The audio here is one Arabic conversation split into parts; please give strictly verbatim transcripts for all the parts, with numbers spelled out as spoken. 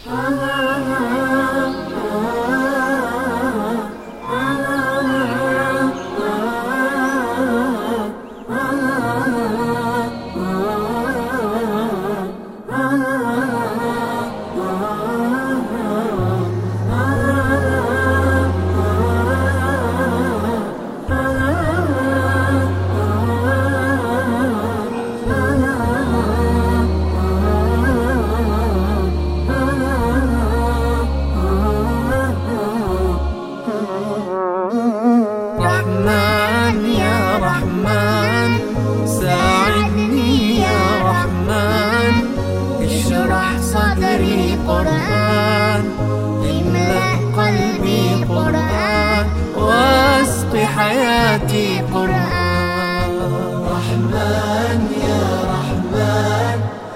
رحمن يا رحمن ساعدني يا رحمن، اشرح صدري قرآن، املأ قلبي قرآن، واسق حياتي قرآن. رحمن يا رحمن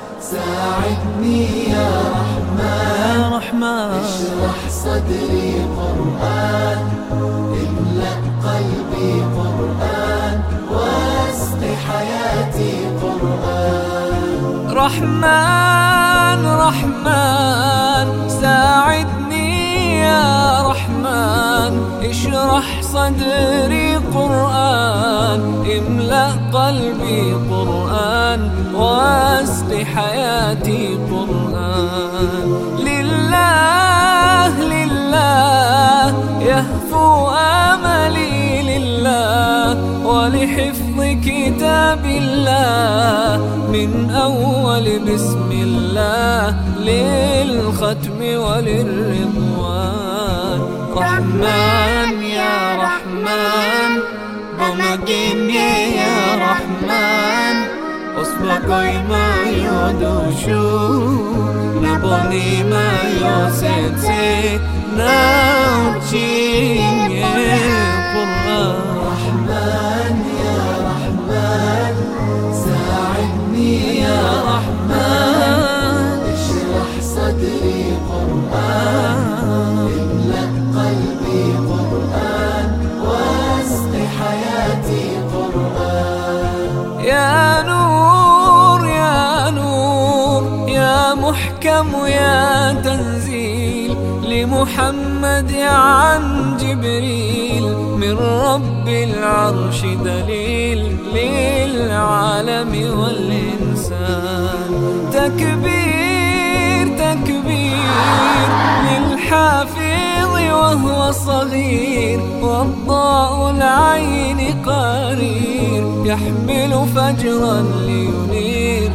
ساعدني يا رحمن، يا رحمن اشرح صدري قرآن، املأ قلبي قرآن، واسق حياتي قرآن. رحمن رحمن ساعدني يا رحمن، اشرح صدري قرآن، املأ قلبي قرآن، واسق حياتي قرآن. لله لله يهفو آملي لله، ولحفظ كتاب الله من أول بسم الله للختم وللرضوان. رحمن يا رحمن بمجيني يا رحمن، أصبحي ما يدوشو نبني ما يوسيتي ناوتشي قرآن. رحمن يا رحمن ساعدني يا رحمن، اشرح صدري قرآن، املأ قلبي قرآن، واسق حياتي قرآن. يا نور يا نور يا محكم يا تنزيل لمحمد عن جبريل، من رب العرش دليل للعالم والإنسان. تكبير تكبير للحافظ وهو صغير، والضاء العين قرير، يحمل فجرا لينير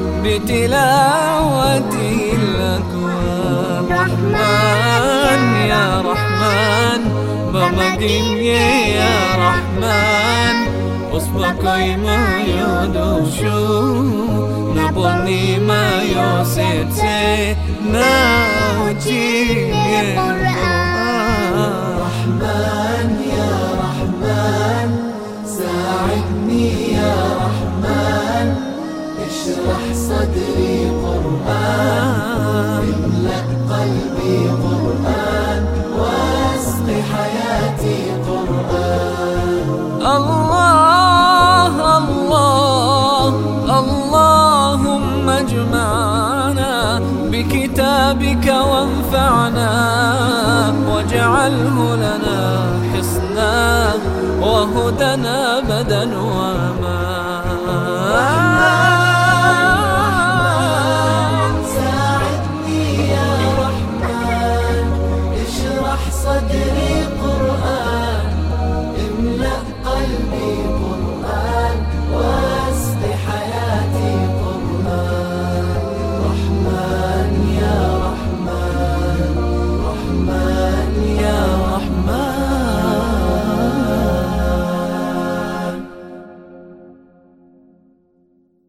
بتلاوته الأكوان. رحمن يا رحمن بمجيني يا رحمن، أصبحي ما يدوشو نبني ما يوسيتي ناوتي قرآن. رحمن يا رحمن ساعدني يا رحمن، اشرح صدري قرآن، املأ قلبي قرآن، واسق حياتي قرآن. الله الله اللهم اجمعنا بكتابك وانفعنا، واجعله لنا حصنا وهدنا أبدا وأمان.